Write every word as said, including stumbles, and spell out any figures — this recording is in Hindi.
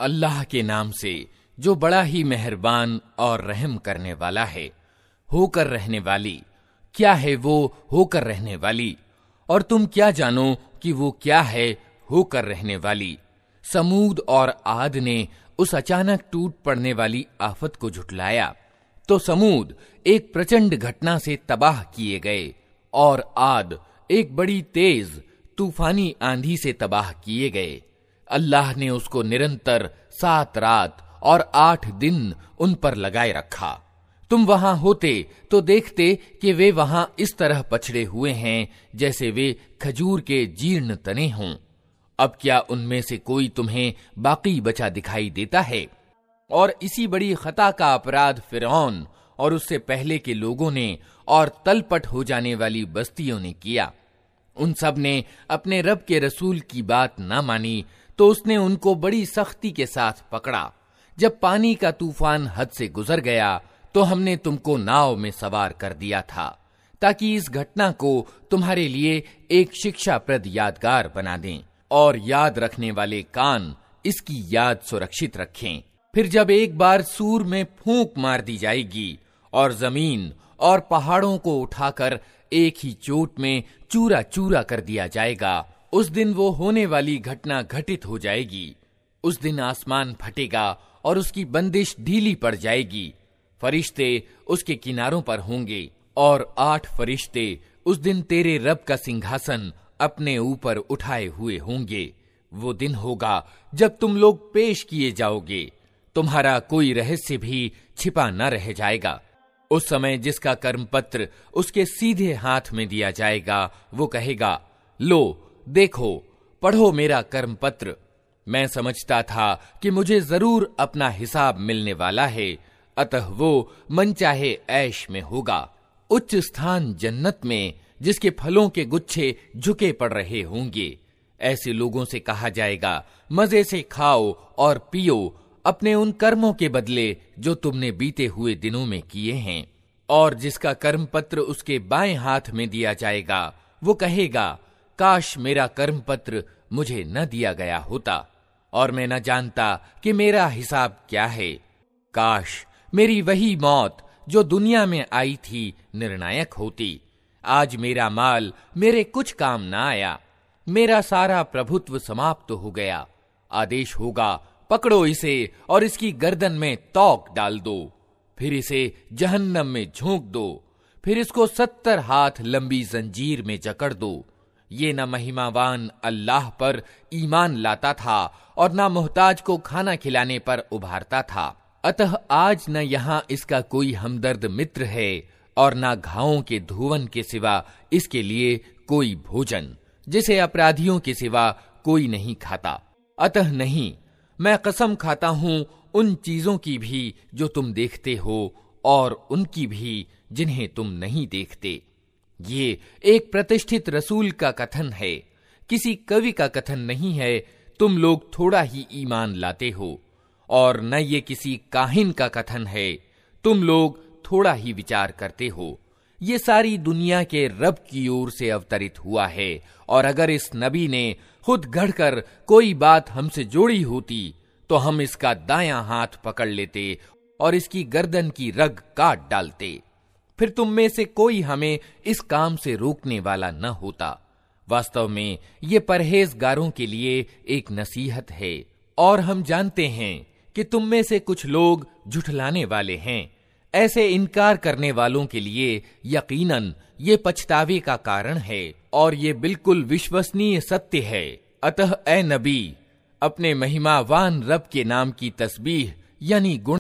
अल्लाह के नाम से जो बड़ा ही मेहरबान और रहम करने वाला है। होकर रहने वाली, क्या है वो होकर रहने वाली, और तुम क्या जानो कि वो क्या है होकर रहने वाली। समूद और आद ने उस अचानक टूट पड़ने वाली आफत को झुठलाया तो समूद एक प्रचंड घटना से तबाह किए गए और आद एक बड़ी तेज तूफानी आंधी से तबाह किए गए। अल्लाह ने उसको निरंतर सात रात और आठ दिन उन पर लगाए रखा। तुम वहां होते तो देखते कि वे वहां इस तरह पछड़े हुए हैं जैसे वे खजूर के जीर्ण तने हों। अब क्या उनमें से कोई तुम्हें बाकी बचा दिखाई देता है? और इसी बड़ी खता का अपराध फिरौन और उससे पहले के लोगों ने और तलपट हो जाने वाली बस्तियों ने किया। उन सब ने अपने रब के रसूल की बात ना मानी तो उसने उनको बड़ी सख्ती के साथ पकड़ा। जब पानी का तूफान हद से गुजर गया तो हमने तुमको नाव में सवार कर दिया था ताकि इस घटना को तुम्हारे लिए एक शिक्षाप्रद यादगार बना दें और याद रखने वाले कान इसकी याद सुरक्षित रखें। फिर जब एक बार सूर में फूंक मार दी जाएगी और जमीन और पहाड़ों को उठाकर एक ही चोट में चूरा चूरा कर दिया जाएगा, उस दिन वो होने वाली घटना घटित हो जाएगी। उस दिन आसमान फटेगा और उसकी बंदिश ढीली पड़ जाएगी। फरिश्ते उसके किनारों पर होंगे और आठ फरिश्ते उस दिन तेरे रब का सिंहासन अपने ऊपर उठाए हुए होंगे। वो दिन होगा जब तुम लोग पेश किए जाओगे, तुम्हारा कोई रहस्य भी छिपा न रह जाएगा। उस समय जिसका कर्म पत्र उसके सीधे हाथ में दिया जाएगा वो कहेगा, लो देखो, पढ़ो मेरा कर्म पत्र। मैं समझता था कि मुझे जरूर अपना हिसाब मिलने वाला है, अतः वो मनचाहे ऐश में होगा। उच्च स्थान जन्नत में जिसके फलों के गुच्छे झुके पड़ रहे होंगे। ऐसे लोगों से कहा जाएगा, मजे से खाओ और पियो अपने उन कर्मों के बदले जो तुमने बीते हुए दिनों में किए हैं। और जिसका कर्म पत्र उसके बाएं हाथ में दिया जाएगा वो कहेगा, काश मेरा कर्म पत्र मुझे न दिया गया होता और मैं न जानता कि मेरा हिसाब क्या है। काश मेरी वही मौत जो दुनिया में आई थी निर्णायक होती। आज मेरा माल मेरे कुछ काम न आया, मेरा सारा प्रभुत्व समाप्त हो गया। आदेश होगा, पकड़ो इसे और इसकी गर्दन में तौक डाल दो, फिर इसे जहन्नम में झोंक दो, फिर इसको सत्तर हाथ लंबी जंजीर में जकड़ दो। ये न महिमावान अल्लाह पर ईमान लाता था और न मोहताज को खाना खिलाने पर उभारता था। अतः आज न यहाँ इसका कोई हमदर्द मित्र है और न घावों के धुवन के सिवा इसके लिए कोई भोजन, जिसे अपराधियों के सिवा कोई नहीं खाता। अतः नहीं, मैं कसम खाता हूं उन चीजों की भी जो तुम देखते हो और उनकी भी जिन्हें तुम नहीं देखते। ये एक प्रतिष्ठित रसूल का कथन है, किसी कवि का कथन नहीं है। तुम लोग थोड़ा ही ईमान लाते हो। और न ये किसी काहिन का कथन है, तुम लोग थोड़ा ही विचार करते हो। ये सारी दुनिया के रब की ओर से अवतरित हुआ है, और अगर इस नबी ने खुद गढ़कर कोई बात हमसे जोड़ी होती तो हम इसका दायां हाथ पकड़ लेते और इसकी गर्दन की रग काट डालते। फिर तुम में से कोई हमें इस काम से रोकने वाला न होता। वास्तव में ये परहेजगारों के लिए एक नसीहत है, और हम जानते हैं कि तुम में से कुछ लोग झुठलाने वाले हैं। ऐसे इनकार करने वालों के लिए यकीनन ये पछतावे का कारण है और ये बिल्कुल विश्वसनीय सत्य है। अतः ए नबी, अपने महिमावान रब के नाम की तस्बीह यानी गुण